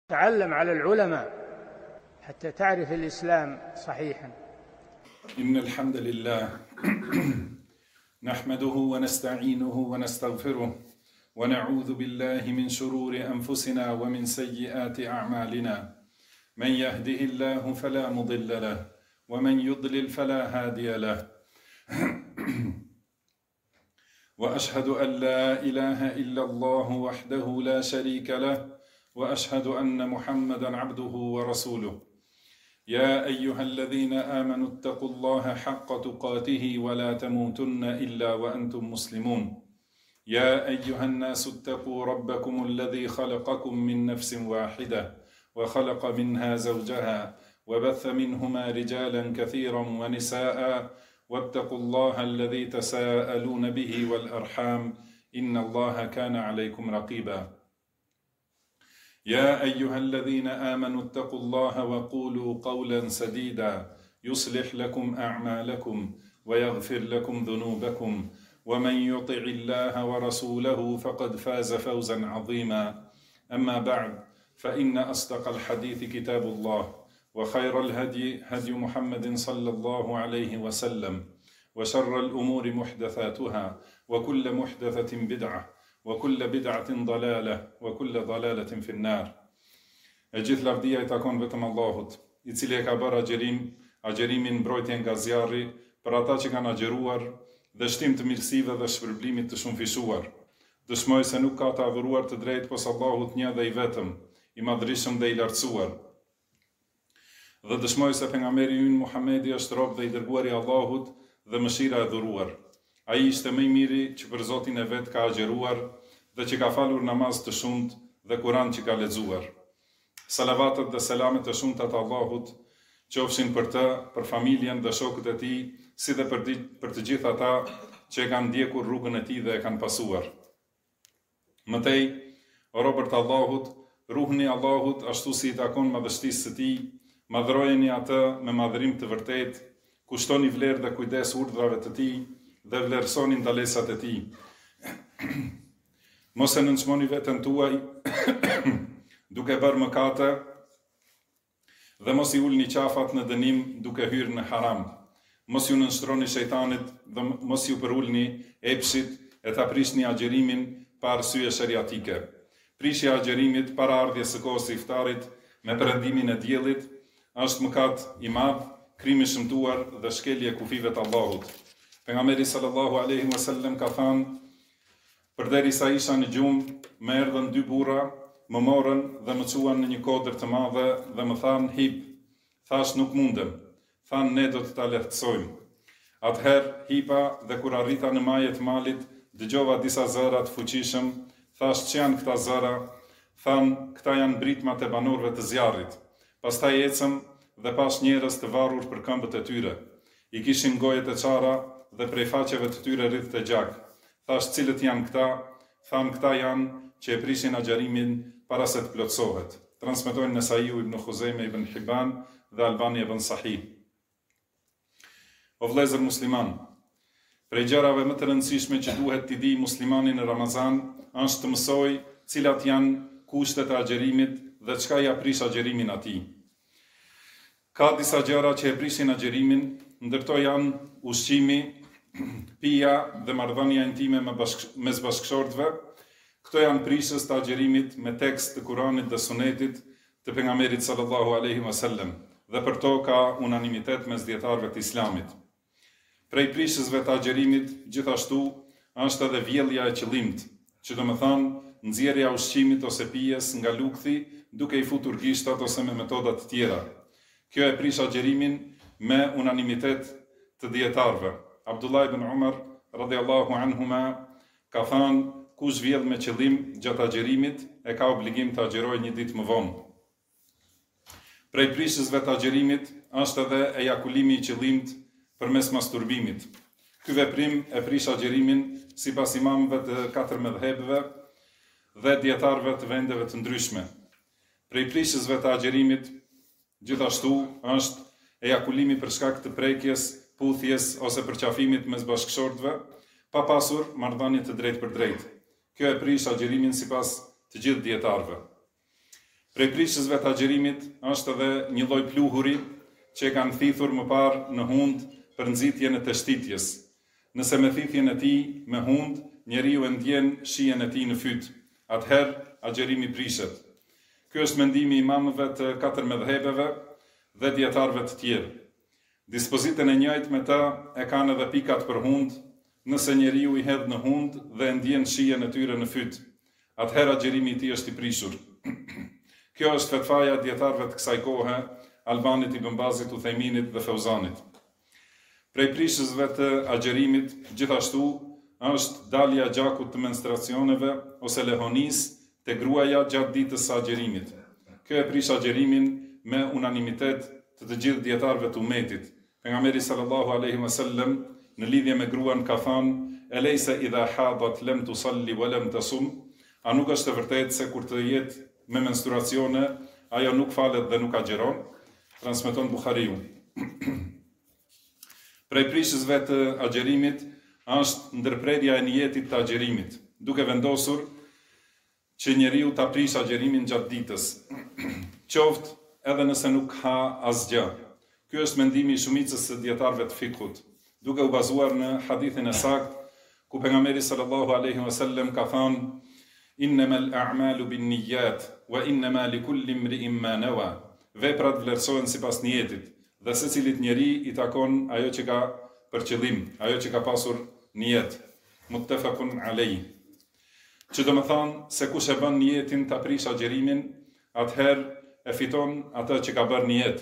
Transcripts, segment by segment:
تعلم على العلماء حتى تعرف الإسلام صحيحا. إن الحمد لله نحمده ونستعينه ونستغفره ونعوذ بالله من شرور أنفسنا ومن سيئات أعمالنا. من يهده الله فلا مضل له ومن يضلل فلا هادي له. وأشهد أن لا إله إلا الله وحده لا شريك له وأشهد أن محمدًا عبده ورسوله. يا أيها الذين آمنوا اتقوا الله حق تقاته ولا تموتن إلا وأنتم مسلمون. يا أيها الناس اتقوا ربكم الذي خلقكم من نفس واحدة وخلق منها زوجها وبث منهما رجالا كثيرا ونساء واتقوا الله الذي تساءلون به والأرحام إن الله كان عليكم رقيبا. يا أيها الذين آمنوا اتقوا الله وقولوا قولا سديدا يصلح لكم أعمالكم ويغفر لكم ذنوبكم ومن يطع الله ورسوله فقد فاز فوزا عظيما. أما بعد، فإن أصدق الحديث كتاب الله وخير الهدي هدي محمد صلى الله عليه وسلم وشر الأمور محدثاتها وكل محدثة بدعة وكل بدعة ضلالة وكل ضلالة في النار. E gjithë lavdia I takon vetëm Allahut, I cili e ka bërë agjerimin mbrojtje nga zjarri për ata që kanë agjeruar dhe shtim të mirësive dhe shpërblimit të shumëfishuar. Dëshmoj se nuk ka të adhuruar të drejtë pos Allahut një dhe I vetëm, I madhrishëm dhe I lartësuar. Dhe dëshmoj se pejgamberi ynë Muhamedi është rob dhe I dërguari I Allahut dhe mëshira e dhuruar. Ai ishte më I miri që për Zotin e vet ka agjeruar dhe që ka falur namaz të shumt dhe Kur'an që ka lexuar. Salavatet dhe selamet e shumta të Allahut qofshin për të, për familjen dhe shokët e tij, si dhe për të gjithë ata që e kanë ndjekur rrugën e tij dhe e kanë pasuar. Mëtej, o robërt e Allahut, ruhni Allahut ashtu si I takon madhështisë së tij, madhrojeni atë me madhërim të vërtetë, kushtoni vlerë dhe kujdes urdhrave të tij dhe vlerësoni ndalesat e tij. Mos e nënçmoni veten tuaj duke bërë mëkate dhe mos I ulni qafat në dënim duke hyrë në haram. Mos ju nënshtroni shejtanit dhe mos ju përulni epshit e ta prishni agjerimin pa arsye shariatike. Prishja e agjerimit para ardhjes së kohës së iftarit me perëndimin e diellit është mëkat I madh, krim I shëmtuar dhe shkelje kufive të Allahut. Pejgamberi sallallahu alaihi wasallam ka thënë: përderisa isha në gjumë, më erdhën dy burra, më morën dhe më çuan në një kodër të madhe dhe më thanë hip. Thash nuk mundem. Thanë ne do të ta lehtësojmë. Atëherë hipa dhe kur arrita në majë të malit, dëgjova disa zëra të fuqishëm. Thash që janë këta zëra? Thanë këta janë britmat e banorëve të zjarrit. Pastaj ecëm dhe pas njerëz të varur për këmbët e tyre. I kishin gojet e çara dhe prej faqeve të tyre rrithte gjak. Thash cilët janë këta? Thanë këta janë që e prishin agjerimin para se të plotësohet. Transmetojnë Nesaiu ibn Khuzaime ibn Hibban dhe Albani ibn Sahih. O vëllezër musliman, prej gjërave më të rëndësishme që duhet t'i di muslimani në Ramazan është të mësoj cilat janë kushtet e agjerimit dhe çka ja prish agjerimin atij. Ka disa gjëra që e prishin agjerimin, ndërto janë ushqimi, pija dhe marrëdhënia intime mes bashkëshortëve. Këto janë prishës të agjerimit me tekst të Kuranit dhe Sunetit të pejgamberit sallallahu alaihi wasallam, dhe për to ka unanimitet mes dietarëve të Islamit. Prej prishësve të agjerimit gjithashtu është edhe vjellja e qëllimt, që do të thonë nxjerrja e ushqimit ose pijes nga lukthi duke I futur gishtat ose me metoda të tjera. Kjo e prish agjerimin me unanimitet të dietarëve. Abdullah ibn Umar radhiyallahu anhuma ka thënë: kush vjedh me qëllim gjatë agjerimit e ka obligim të agjerojë një ditë më vonë. Prej prishësve të agjerimit është edhe ejakulimi I qëllimt përmes masturbimit. Ky veprim e prish agjerimin sipas imamëve të 4 medhhebeve dhe dietarëve të vendeve të ndryshme. Prej prishësve të agjerimit gjithashtu është ejakulimi për shkak të prekjes, puthjes ose përqafimit mes bashkëshortëve, pa pasur marrëdhënie të drejtë për drejtë. Kjo e prish agjerimin sipas të gjithë dietarëve. Prej prishësve të agjerimit është edhe një lloj pluhuri që e kanë thithur më parë në hund për nxitjen e teshtitjes. Nëse me thithjen e tij me hund, njeriu e ndjen shijen e tij në fyt, atëherë agjerimi prishet. Ky është mendimi i imamëve të 4 mëdhëbeve dhe dietarëve të tjerë. Dispozitën e njëjtë me të e kanë edhe pikat për hund, nëse njeriu i hedh në hund dhe ndjen shijen e tyre në fyt, atëherë agjerimi i tij është i prishur. Kjo është fetvaja e dietarëve të kësaj kohe, Albanit, Ibn Bazit, Uthejminit dhe Feuzanit. Prej prishësve të agjerimit, gjithashtu, është dalja gjakut të menstruacioneve ose lehonis të gruaja gjatë ditës së agjerimit. Kjo e prish agjerimin me unanimitet të gjithë dietarëve të umetit. Pejgamberi sallallahu alaihi wasallam në lidhje me gruan ka thënë: "Eleysa idha hadat lam tusalli wa lam tasum", a nuk është e vërtetë se kur të jetë me menstruacione, ajo nuk falet dhe nuk agjeron? Transmeton Buhariu. Prej prishësve të agjerimit është ndërprerja e niyetit të agjerimit, duke vendosur që njeriu ta prish agjerimin gjatë ditës, qoftë edhe nëse nuk ha asgjë. Ky është mendimi i shumicës së dietarëve të fikut, duke u bazuar në hadithin e saktë ku pejgamberi sallallahu alaihi wasallam ka thënë: "Innamal a'malu binniyat wa innama likulli imri'in ma nawa." Veprat vlerësohen sipas niyetit, dhe secilit njeri i takon ajo që ka për qëllim, ajo që ka pasur niyet. Muttafaqun alayh. Që do më thonë se kush e bën niyetin ta prish agjerimin, atëherë e fiton atë që ka bërë niyet.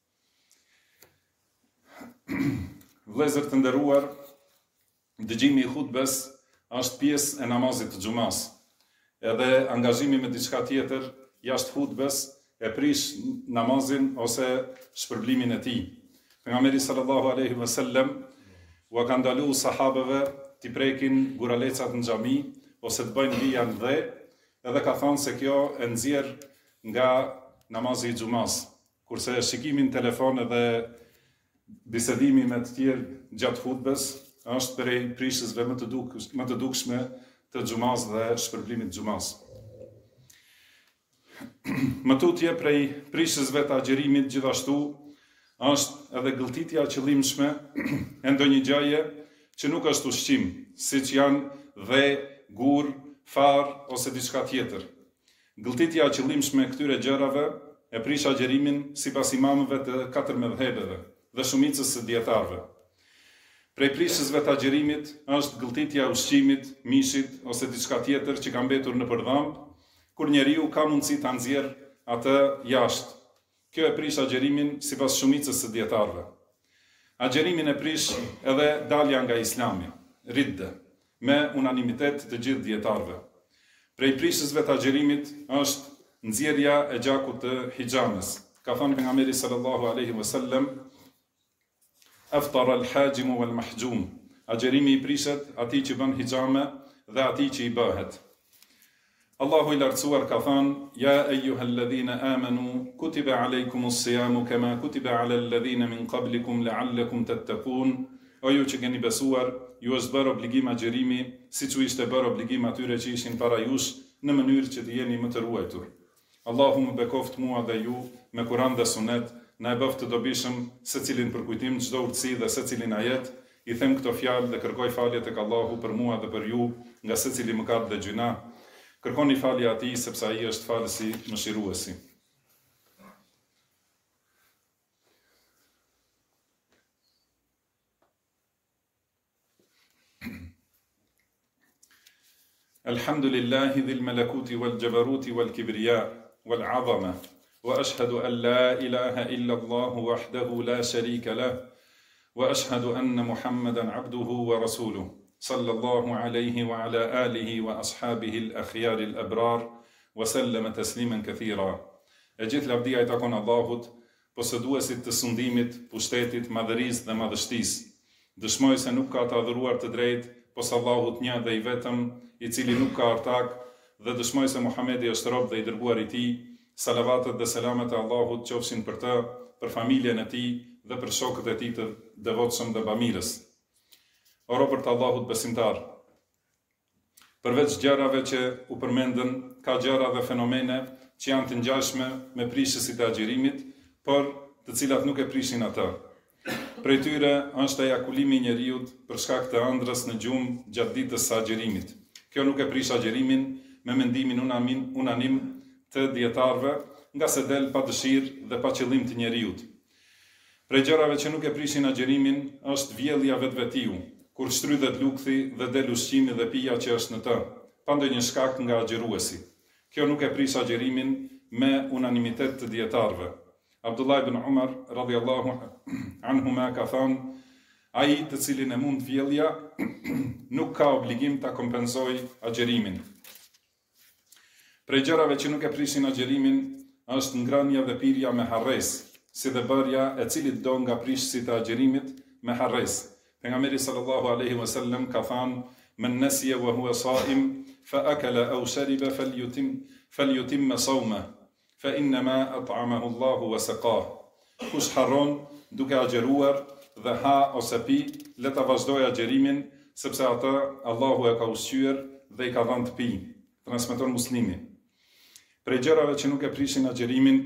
Vëllezër të nderuar, dëgjimi i hutbes është pjesë e namazit të xumas. Edhe angazhimi me diçka tjetër jashtë hutbes e prish namazin ose shpërblimin e tij. Pejgamberi sallallahu alaihi wasallam u ka ndaluar sahabeve të prekin guralecat në xhami ose të bëjnë vija në dhe, edhe ka thënë se kjo e nxjerr nga namazi i xumas. Kurse shikimin në telefon edhe bisedimi me të tjerë gjatë hutbes është prej prishësve më të dukshme të xumas dhe shpërblimit xumas. Më tutje prej prishësve të agjerimit gjithashtu është edhe gëlltitja e qëllimshme e ndonjë gjëje që nuk është ushqim, siç janë dhe, gur, far ose diçka tjetër. Gëlltitja e qëllimshme e këtyre gjërave e prish agjerimin sipas imamëve të 4 mëdhëbeve dhe shumicës së dietarëve. Prej prishësve të agjerimit është gëlltitja e ushqimit, mishit ose diçka tjetër që ka mbetur në përdhamb, kur njeriu ka mundësi ta nxjerrë atë jashtë. Kjo e prish agjerimin sipas shumicës së dietarëve. Agjerimin e prish edhe dalja nga Islami, ridde, me unanimitet të gjithë dietarëve. Prej prishësve të agjerimit është nxjerrja e gjakut të hixhamës. Ka thënë pejgamberi sallallahu alaihi wasallam: "Aftara al-hajim wal-mahjum." Agjerimi i prishet atij që bën hixhame dhe atij që i bëhet. Allahu i lartësuar ka thënë: "Ja ayyuhalladhina amanu kutiba alaykumus-siyamu kama kutiba alal ladhina min qablikum la'allakum tattaqun." O ju që keni besuar, ju është bërë obligim agjerimi, siç u ishte bërë obligim atyre që ishin para jush, në mënyrë që të jeni më të ruajtur. Allahu më bekoft mua dhe ju me Kur'an dhe Sunet, na e bëft të dobishëm secilin për kujtim çdo urtësi dhe secilin ajet. I them këto fjalë dhe kërkoj falje tek Allahu për mua dhe për ju nga secili mëkat dhe gjuna. Kërkoni falje atij sepse ai është falësi mëshiruesi. Alhamdulillahi dhil malakuti wal jabaruti wal kibriya wal azama wa ashhadu an la ilaha illa Allah wahdahu la sharika lah wa ashhadu anna Muhammadan abduhu wa rasuluh sallallahu alayhi wa ala alihi wa ashabihi al-akhyar al-abrar wa sallama tasliman kathira. E gjithë lavdia i takon Allahut, posëduesit të sundimit, pushtetit, madhërisë dhe madhështisë. Dëshmoj se nuk ka të adhuruar të drejtë pos Allahut një dhe i vetëm, i cili nuk ka ortak, dhe dëshmoj se Muhamedi është rob dhe i dërguar i tij. Salavatet dhe selamet e Allahut qofshin për të, për familjen e tij dhe për shokët e tij të devotshëm dhe bamirës. O robërt e Allahut besimtar, përveç gjërave që u përmendën, ka gjëra dhe fenomene që janë të ngjashme me prishësit e agjerimit, por të cilat nuk e prishin ata. Prej tyre është ejakulimi i njeriut për shkak të ëndrrës në gjumë gjatë ditës së agjerimit. Kjo nuk e prish agjerimin me mendimin unanim të dietarëve, nga se del pa dëshirë dhe pa qëllim të njeriut. Prej gjërave që nuk e prishin agjerimin është vjellja vetvetiu, kur shtrydhet lukthi dhe del ushqimi dhe pija që është në të, pa ndonjë shkak nga agjeruesi. Kjo nuk e prish agjerimin me unanimitet të dietarëve. Abdullah ibn Umar radhiyallahu anhuma ka thënë, ai të cilin e mund vjellja nuk ka obligim ta kompensojë agjerimin. Prej gjërave që nuk e prishin agjerimin është ngrënia dhe pirja me harres, si dhe bërja e cilit do nga prishësit e agjerimit me harres. Pejgamberi sallallahu alaihi wasallam ka thënë, men nasiya wa huwa sa'im fa akala aw shariba falyutim sawma fa inma at'amahu Allahu wa saqah. Kush harron duke agjeruar dhe ha ose pi, le ta vazhdojë agjerimin, sepse atë Allahu e ka ushqyer dhe i ka dhënë të pi. Transmeton Muslimi. Prej gjërave që nuk e prishin agjerimin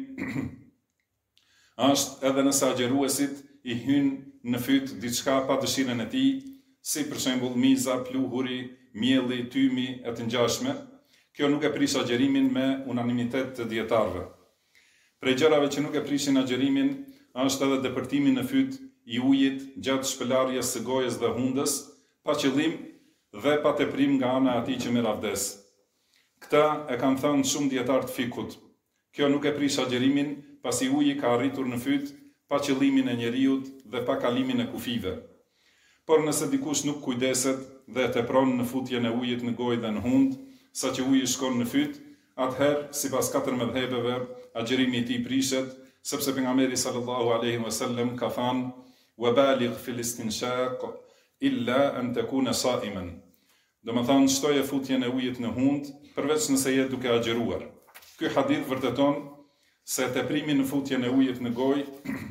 është edhe nëse agjeruesit i hynë në fyt diçka pa dëshirën e tij, si për shembull miza, pluhuri, mielli, tymi e të ngjashme. Kjo nuk e prish agjerimin me unanimitet të dietarëve. Prej gjërave që nuk e prishin agjerimin është edhe depërtimi në fyt i ujit gjatë shpëlarjes së gojës dhe hundës, pa qëllim dhe pa teprim nga ana e atij që merr avdes. Këta e kanë thënë shumë dietar të fikut. Kjo nuk e prish agjerimin, pasi uji ka arritur në fyt pa qëllimin e njeriut dhe pa kalimin e kufive. Por nëse dikush nuk kujdeset dhe tepron në futjen e ujit në gojë dhe në hund, sa që uji shkon në fyt, atëherë, sipas 4 mëdhëbeve, agjerimi i tij prishet, sepse pejgamberi sallallahu alaihi wasallam ka thënë: "Wa baligh fil istinshaq illa an takuna sa'iman." Domethënë, shtoje futjen e ujit në hund, përveç nëse je duke agjeruar. Ky hadith vërteton se teprimi në futjen e ujit në gojë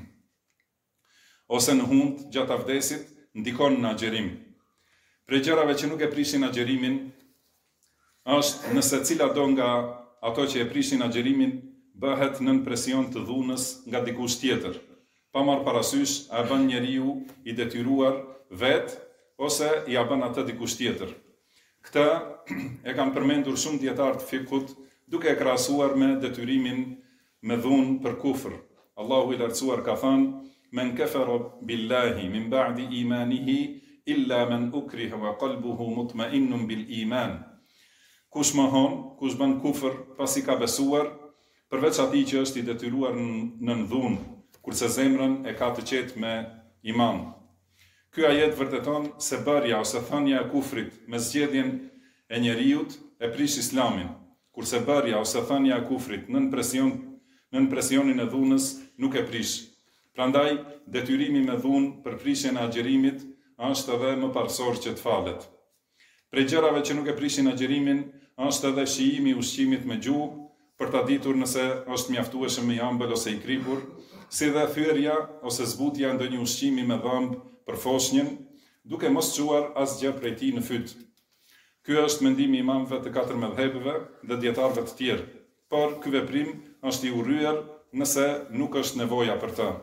ose në hund gjatë avdesit ndikon në agjerim. Prej gjërave që nuk e prishin agjerimin është nëse cila do nga ato që e prishin agjerimin bëhet nën presion të dhunës nga dikush tjetër, pa marrë parasysh a bën njeriu i detyruar vet ose ja bën atë dikush tjetër. Këtë e kanë përmendur shumë dietar të fikut duke e krahasuar me detyrimin me dhunë për kufër. Allahu i lartësuar ka thënë: "Men kafara billahi min ba'di imanihi illa man ukriha wa qalbuhu mutma'innun bil iman." Kush mohon, kush bën kufër pasi ka besuar, përveç atij që është i detyruar në dhunë, kurse zemrën e ka të qetë me iman. Ky ajet vërteton se bërja ose thënia e kufrit me zgjedhjen e njeriut e prish islamin, kurse bërja ose thënia e kufrit nën presionin e dhunës nuk e prish. Prandaj, detyrimi me dhunë për prishjen e agjerimit është edhe më parsor që të falet. Prej gjërave që nuk e prishin agjerimin është edhe shijimi i ushqimit me gjuhë, për ta ditur nëse është mjaftueshëm i ëmbël ose i kripur, si dhe thyerja ose zbutja ndonjë ushqimi me dhëmb për foshnjën, duke mos çuar asgjë prej tij në fyt. Ky është mendimi i imamëve të 4 mëdhëbeve dhe dietarëve të tjerë, por ky veprim është i urryer nëse nuk është nevoja për të.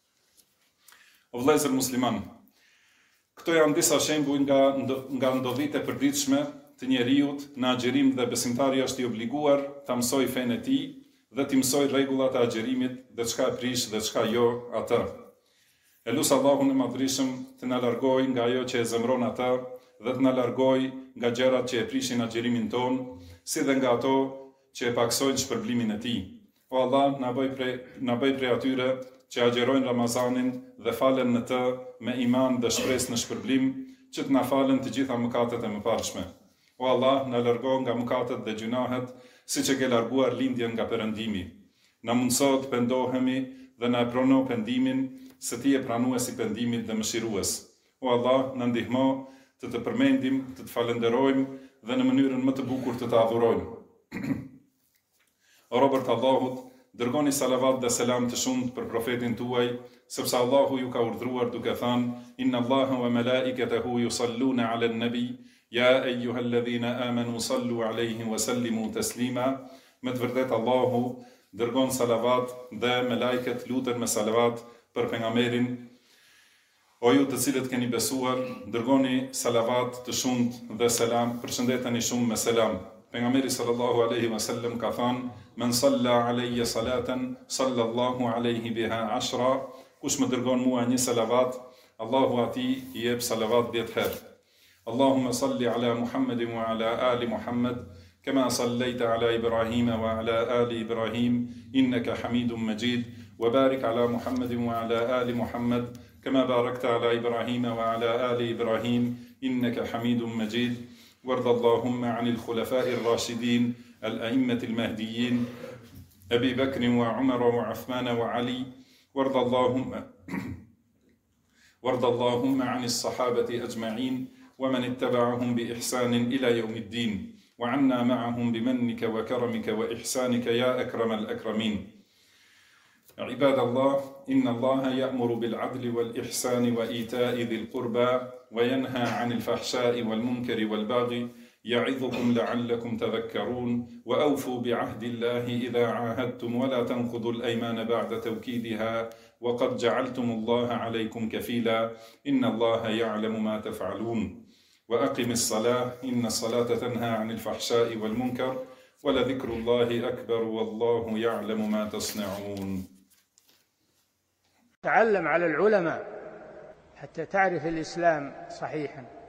O vëllezër musliman, këto janë disa shembuj nga ndodhitë e përditshme të njeriut në agjerim dhe besimtari është i obliguar ta mësoj fenë e tij dhe të mësoj rregullat e agjerimit dhe çka e prish dhe çka jo atë. Elus Allahun e Madhrishëm të na largojë nga ajo që e zemron atë dhe të na largojë nga gjërat që e prishin agjerimin ton, si dhe nga ato që e paksojnë shpërblimin e tij. O Allah, na bëj prej atyre që agjerojnë Ramazanin dhe falen në të me iman dhe shpresë në shpërblim, që të na falen të gjitha mëkatet e mëparshme. O Allah, na largo nga mëkatet dhe gjunahet, siç e ke larguar lindjen nga perëndimi. Na mundso të pendohemi dhe na prono pendimin, se ti je pranuesi pendimit dhe mëshirues. O Allah, na ndihmo të përmendim, të falenderojmë dhe në mënyrën më të bukur të adhurojmë. O robërt Allahut, dërgoni salavat dhe selam të shumt për profetin tuaj, sepse Allahu ju ka urdhëruar duke thënë: Inna Allaha wa malaikatahu yusalluna 'alan nabi, ya ayyuhalladhina amanu sallu 'alayhi wa sallimu taslima. Me të vërtet Allahu dërgon salavat dhe me lajket lutën me salavat për pejgamberin. O ju të cilët keni besuar, dërgoni salavat të shumt dhe selam, përshëndeteni shumë me selam. Pejgamberi sallallahu alaihi wasallam ka thënë: "Men salla alayya salatan, sallallahu alaihi biha 10." Kush më dërgon mua një salavat, Allahu atij I jep salavat 10 herë. Allahumma salli ala Muhammedin wa ala ali Muhammed, kama sallaita ala Ibrahim wa ala ali Ibrahim, innaka Hamidum Majid, wa barik ala Muhammedin wa ala ali Muhammed, كما باركت على إبراهيم وعلى آل إبراهيم إنك حميد مجيد وارض اللهم عن الخلفاء الراشدين الأئمة المهديين أبي بكر وعمر وعثمان وعلي وارض اللهم عن الصحابة أجمعين ومن اتبعهم بإحسان إلى يوم الدين وعنا معهم بمنك وكرمك وإحسانك يا أكرم الأكرمين. عباد الله، إن الله يأمر بالعدل والإحسان وإيتاء ذي القربى وينهى عن الفحشاء والمنكر والبغي يعظكم لعلكم تذكرون وأوفوا بعهد الله إذا عاهدتم ولا تنقضوا الأيمان بعد توكيدها وقد جعلتم الله عليكم كفيلا إن الله يعلم ما تفعلون وأقم الصلاة إن الصلاة تنهى عن الفحشاء والمنكر ولذكر الله أكبر والله يعلم ما تصنعون. تعلم على العلماء حتى تعرف الإسلام صحيحا.